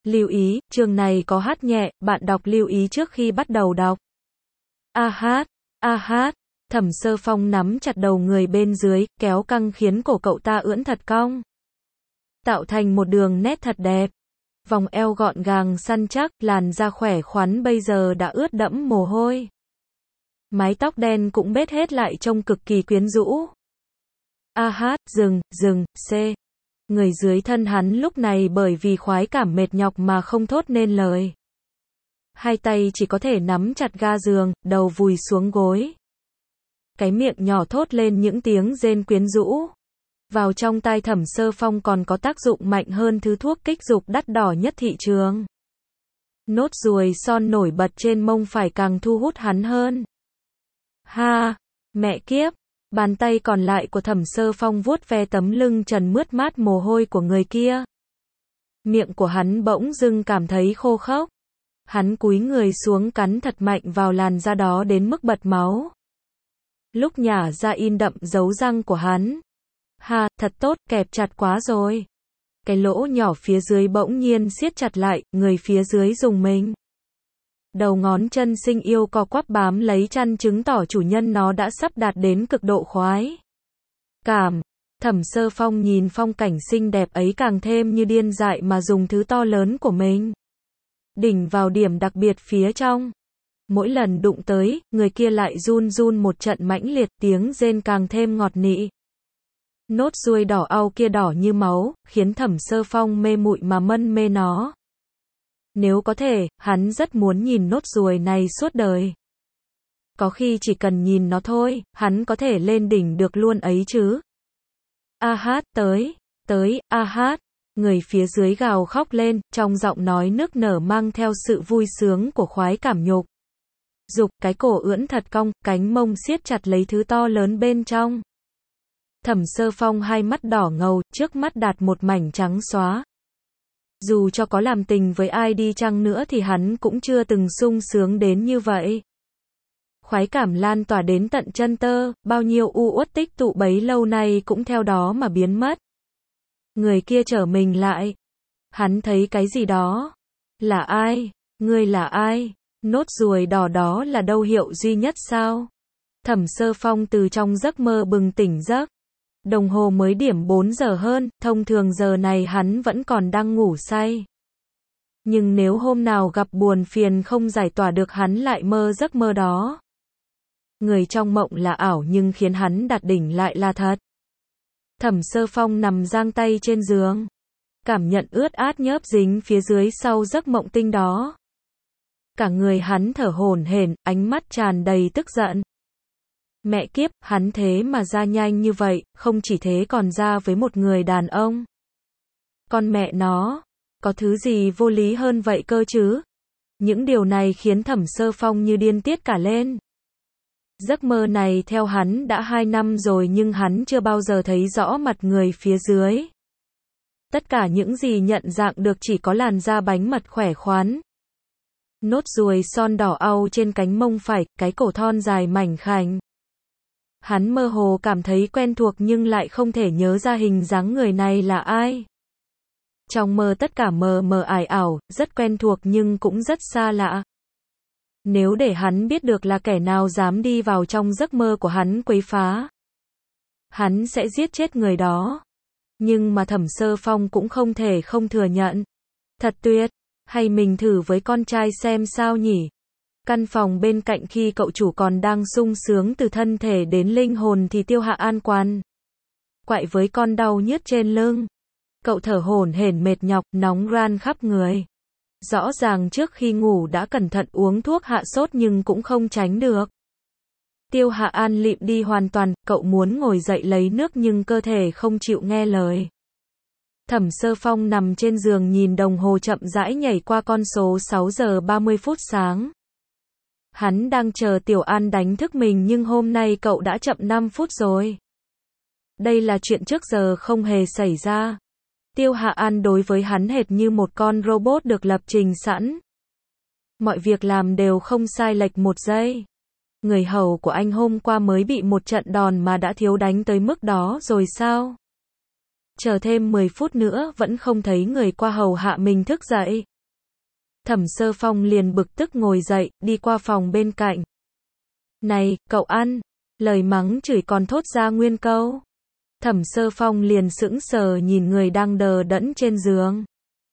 Lưu ý, chương này có hát nhẹ, bạn đọc lưu ý trước khi bắt đầu đọc. A hát, Thẩm Sơ Phong nắm chặt đầu người bên dưới, kéo căng khiến cổ cậu ta ưỡn thật cong. Tạo thành một đường nét thật đẹp. Vòng eo gọn gàng săn chắc, làn da khỏe khoắn bây giờ đã ướt đẫm mồ hôi. Mái tóc đen cũng bết hết lại trông cực kỳ quyến rũ. A hát, dừng, c. Người dưới thân hắn lúc này bởi vì khoái cảm mệt nhọc mà không thốt nên lời. Hai tay chỉ có thể nắm chặt ga giường, đầu vùi xuống gối. Cái miệng nhỏ thốt lên những tiếng rên quyến rũ. Vào trong tai Thẩm Sơ Phong còn có tác dụng mạnh hơn thứ thuốc kích dục đắt đỏ nhất thị trường. Nốt ruồi son nổi bật trên mông phải càng thu hút hắn hơn. Ha, mẹ kiếp, bàn tay còn lại của Thẩm Sơ Phong vuốt ve tấm lưng trần mướt mát mồ hôi của người kia. Miệng của hắn bỗng dưng cảm thấy khô khốc. Hắn cúi người xuống cắn thật mạnh vào làn da đó đến mức bật máu. Lúc nhả ra in đậm dấu răng của hắn. Ha, thật tốt, kẹp chặt quá rồi. Cái lỗ nhỏ phía dưới bỗng nhiên siết chặt lại, người phía dưới rùng mình. Đầu ngón chân xinh yêu co quắp bám lấy chăn chứng tỏ chủ nhân nó đã sắp đạt đến cực độ khoái cảm. Thẩm Sơ Phong nhìn phong cảnh xinh đẹp ấy càng thêm như điên dại mà dùng thứ to lớn của mình đỉnh vào điểm đặc biệt phía trong. Mỗi lần đụng tới, người kia lại run run một trận mãnh liệt, tiếng rên càng thêm ngọt nị. Nốt ruồi đỏ au kia đỏ như máu, khiến Thẩm Sơ Phong mê muội mà mân mê nó. Nếu có thể, hắn rất muốn nhìn nốt ruồi này suốt đời. Có khi chỉ cần nhìn nó thôi, hắn có thể lên đỉnh được luôn ấy chứ. A hát, tới, a hát. Người phía dưới gào khóc lên, trong giọng nói nức nở mang theo sự vui sướng của khoái cảm nhục. Dục, cái cổ ưỡn thật cong, cánh mông siết chặt lấy thứ to lớn bên trong. Thẩm Sơ Phong hai mắt đỏ ngầu, trước mắt đạt một mảnh trắng xóa. Dù cho có làm tình với ai đi chăng nữa thì hắn cũng chưa từng sung sướng đến như vậy. Khoái cảm lan tỏa đến tận chân tơ, bao nhiêu u uất tích tụ bấy lâu nay cũng theo đó mà biến mất. Người kia trở mình lại. Hắn thấy cái gì đó. Là ai? Ngươi là ai? Nốt ruồi đỏ đó là đâu hiệu duy nhất sao? Thẩm Sơ Phong từ trong giấc mơ bừng tỉnh giấc. Đồng hồ mới điểm 4 giờ hơn, thông thường giờ này hắn vẫn còn đang ngủ say. Nhưng nếu hôm nào gặp buồn phiền không giải tỏa được hắn lại mơ giấc mơ đó. Người trong mộng là ảo nhưng khiến hắn đạt đỉnh lại là thật. Thẩm Sơ Phong nằm giang tay trên giường. Cảm nhận ướt át nhớp dính phía dưới sau giấc mộng tinh đó. Cả người hắn thở hổn hển, ánh mắt tràn đầy tức giận. Mẹ kiếp, hắn thế mà ra nhanh như vậy, không chỉ thế còn ra với một người đàn ông. Con mẹ nó, có thứ gì vô lý hơn vậy cơ chứ? Những điều này khiến Thẩm Sơ Phong như điên tiết cả lên. Giấc mơ này theo hắn đã 2 năm rồi nhưng hắn chưa bao giờ thấy rõ mặt người phía dưới. Tất cả những gì nhận dạng được chỉ có làn da bánh mật khỏe khoắn. Nốt ruồi son đỏ au trên cánh mông phải, cái cổ thon dài mảnh khảnh. Hắn mơ hồ cảm thấy quen thuộc nhưng lại không thể nhớ ra hình dáng người này là ai. Trong mơ tất cả mờ mờ ảo ảo, rất quen thuộc nhưng cũng rất xa lạ. Nếu để hắn biết được là kẻ nào dám đi vào trong giấc mơ của hắn quấy phá, hắn sẽ giết chết người đó. Nhưng mà Thẩm Sơ Phong cũng không thể không thừa nhận. Thật tuyệt, hay mình thử với con trai xem sao nhỉ? Căn phòng bên cạnh khi cậu chủ còn đang sung sướng từ thân thể đến linh hồn thì Tiêu Hạ An quằn quại với con đau nhức trên lưng. Cậu thở hổn hển mệt nhọc, nóng ran khắp người. Rõ ràng trước khi ngủ đã cẩn thận uống thuốc hạ sốt nhưng cũng không tránh được. Tiêu Hạ An lịm đi hoàn toàn, cậu muốn ngồi dậy lấy nước nhưng cơ thể không chịu nghe lời. Thẩm Sơ Phong nằm trên giường nhìn đồng hồ chậm rãi nhảy qua con số 6 giờ 30 phút sáng. Hắn đang chờ Tiểu An đánh thức mình nhưng hôm nay cậu đã chậm 5 phút rồi. Đây là chuyện trước giờ không hề xảy ra. Tiêu Hạ An đối với hắn hệt như một con robot được lập trình sẵn. Mọi việc làm đều không sai lệch một giây. Người hầu của anh hôm qua mới bị một trận đòn mà đã thiếu đánh tới mức đó rồi sao? Chờ thêm 10 phút nữa vẫn không thấy người qua hầu hạ mình thức dậy. Thẩm Sơ Phong liền bực tức ngồi dậy, đi qua phòng bên cạnh. Này, cậu ăn. Lời mắng chửi còn thốt ra nguyên câu. Thẩm Sơ Phong liền sững sờ nhìn người đang đờ đẫn trên giường.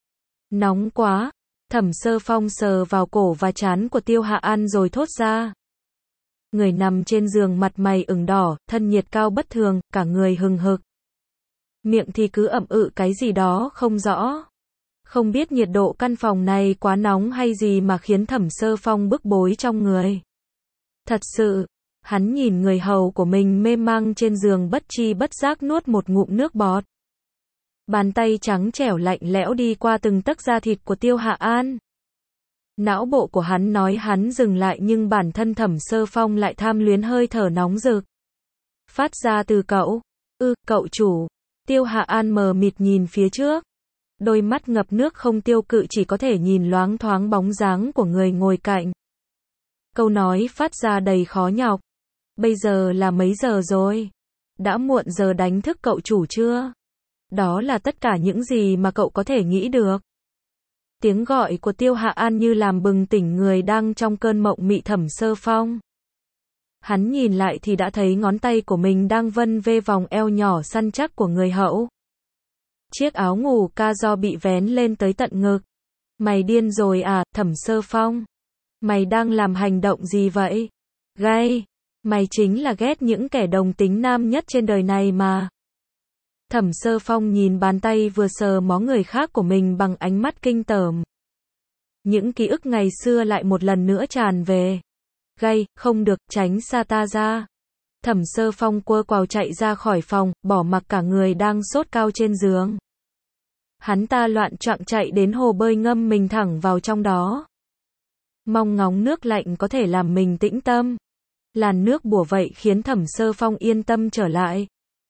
Nóng quá. Thẩm Sơ Phong sờ vào cổ và trán của Tiêu Hạ An rồi thốt ra. Người nằm trên giường mặt mày ửng đỏ, thân nhiệt cao bất thường, cả người hừng hực. Miệng thì cứ ậm cái gì đó không rõ. Không biết nhiệt độ căn phòng này quá nóng hay gì mà khiến Thẩm Sơ Phong bức bối trong người. Thật sự, hắn nhìn người hầu của mình mê mang trên giường bất chi bất giác nuốt một ngụm nước bọt. Bàn tay trắng trẻo lạnh lẽo đi qua từng tấc da thịt của Tiêu Hạ An. Não bộ của hắn nói hắn dừng lại nhưng bản thân Thẩm Sơ Phong lại tham luyến hơi thở nóng rực. Phát ra từ cậu. Cậu chủ. Tiêu Hạ An mờ mịt nhìn phía trước. Đôi mắt ngập nước không tiêu cự chỉ có thể nhìn loáng thoáng bóng dáng của người ngồi cạnh. Câu nói phát ra đầy khó nhọc. Bây giờ là mấy giờ rồi? Đã muộn giờ đánh thức cậu chủ chưa? Đó là tất cả những gì mà cậu có thể nghĩ được. Tiếng gọi của Tiêu Hạ An như làm bừng tỉnh người đang trong cơn mộng mị Thẩm Sơ Phong. Hắn nhìn lại thì đã thấy ngón tay của mình đang vân vê vòng eo nhỏ săn chắc của người hậu. Chiếc áo ngủ ca do bị vén lên tới tận ngực. Mày điên rồi à, Thẩm Sơ Phong? Mày đang làm hành động gì vậy? Gay! Mày chính là ghét những kẻ đồng tính nam nhất trên đời này mà. Thẩm Sơ Phong nhìn bàn tay vừa sờ mó người khác của mình bằng ánh mắt kinh tởm. Những ký ức ngày xưa lại một lần nữa tràn về. Gay, không được, tránh xa ta ra. Thẩm Sơ Phong quơ quào chạy ra khỏi phòng, bỏ mặc cả người đang sốt cao trên giường. Hắn ta loạn choạng chạy đến hồ bơi ngâm mình thẳng vào trong đó. Mong ngóng nước lạnh có thể làm mình tĩnh tâm. Làn nước bùa vậy khiến Thẩm Sơ Phong yên tâm trở lại.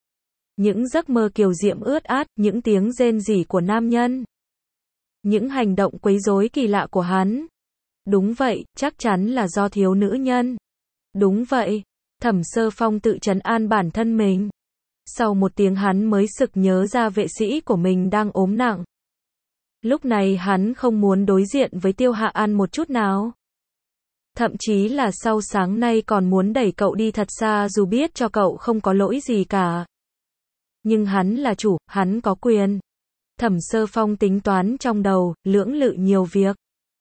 Những giấc mơ kiều diễm ướt át, những tiếng rên rỉ của nam nhân. Những hành động quấy rối kỳ lạ của hắn. Đúng vậy, chắc chắn là do thiếu nữ nhân. Đúng vậy, Thẩm Sơ Phong tự trấn an bản thân mình. Sau một tiếng hắn mới sực nhớ ra vệ sĩ của mình đang ốm nặng. Lúc này hắn không muốn đối diện với Tiêu Hạ An một chút nào. Thậm chí là sau sáng nay còn muốn đẩy cậu đi thật xa dù biết cho cậu không có lỗi gì cả. Nhưng hắn là chủ, hắn có quyền. Thẩm Sơ Phong tính toán trong đầu, lưỡng lự nhiều việc.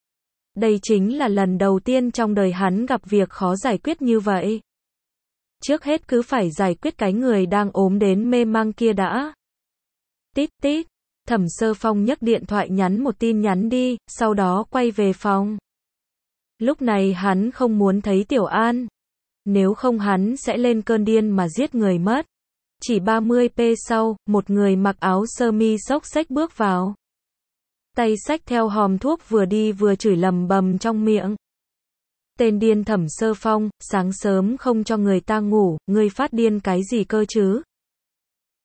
Đây chính là lần đầu tiên trong đời hắn gặp việc khó giải quyết như vậy. Trước hết cứ phải giải quyết cái người đang ốm đến mê mang kia đã. Tít tít, Thẩm Sơ Phong nhấc điện thoại nhắn một tin nhắn đi, sau đó quay về phòng. Lúc này hắn không muốn thấy Tiểu An. Nếu không hắn sẽ lên cơn điên mà giết người mất. Chỉ 30p sau, một người mặc áo sơ mi xốc xếch bước vào. Tay xách theo hòm thuốc vừa đi vừa chửi lầm bầm trong miệng. Tên điên Thẩm Sơ Phong, sáng sớm không cho người ta ngủ, ngươi phát điên cái gì cơ chứ?